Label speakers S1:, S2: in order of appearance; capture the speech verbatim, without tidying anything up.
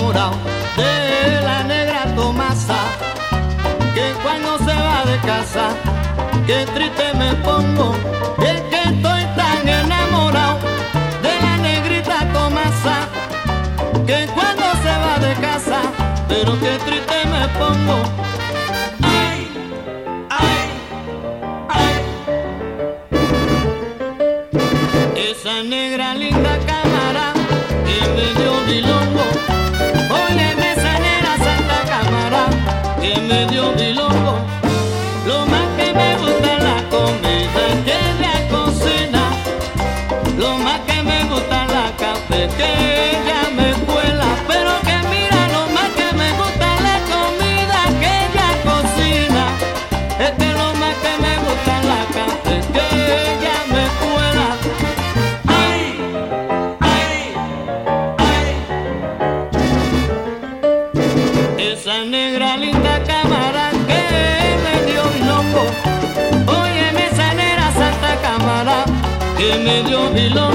S1: enamorado de la negra Tomasa, que cuando se va de casa, qué triste me pongo, es que estoy tan enamorado de la negrita Tomasa, que cuando se va de casa, pero qué triste me pongo. Ay, ay, ay. Esa negra linda cámara que me dio bilongo, óyeme esa negra santa cámara que me dio bilongo. Lo más que me gusta es la comida que ella cocina, lo más que me gusta es la café que ella me cuela, pero que mira, lo más que me gusta es la comida que ella cocina, es que lo más que me gusta es la café que ella me cuela. Ay, ay, ay. Esa negra linda cámara que me dio bilongo, óyeme esa negra santa cámara que me dio bilongo.